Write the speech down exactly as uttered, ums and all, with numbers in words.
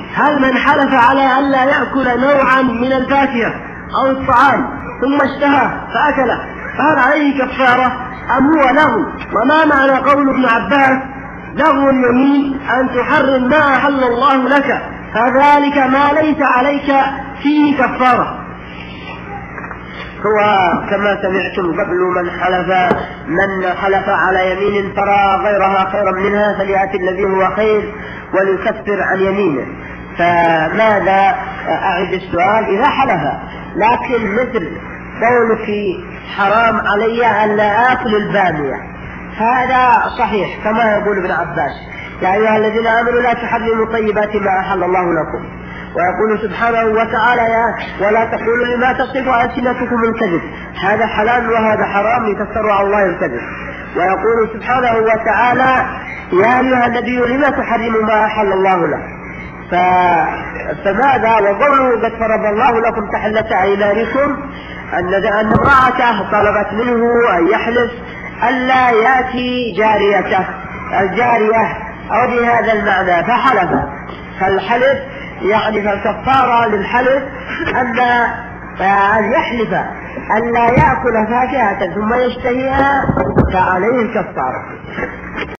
هل من حلف على ألا يأكل نوعا من الفاكهة أو الطعام ثم اشتهى فأكله فهل عليه كفارة أم هو له؟ وما معنى قول ابن عباس لغو اليمين أن تحرم ما أحل الله لك فذلك ما ليس عليك فيه كفارة؟ هو كما سمعتم قبل من حلف من حلف على يمين ترى غيرها خيرا منها فليأتي الذي هو خير وليكفر عن يمينه. فماذا أعد السؤال؟ إذا حلف لكن مثل قولك حرام علي أن لا آكل البامية هذا صحيح كما يقول ابن عباس يا أيها الذين آمنوا لا تحرموا طيبات ما أحل الله لكم، ويقول سبحانه وتعالى يا ولا تقولوا لما تصف ألسنتكم الكذب هذا حلال وهذا حرام لتفتروا على الله الكذب، ويقول سبحانه وتعالى يا أيها النبي لما تحرم ما أحل الله لك. ف... فماذا وقوله قد فرض الله لكم تحلة أيمانكم أن أن امرأته طلبت منه أن يحلف ألا يأتي جاريته الجارية أو بهذا المعنى فحلف، فالحلف يعني فالكفارة للحلف أن أن يحلف أن لا يأكل فاكهة ثم يشتهيها فعليه الكفارة.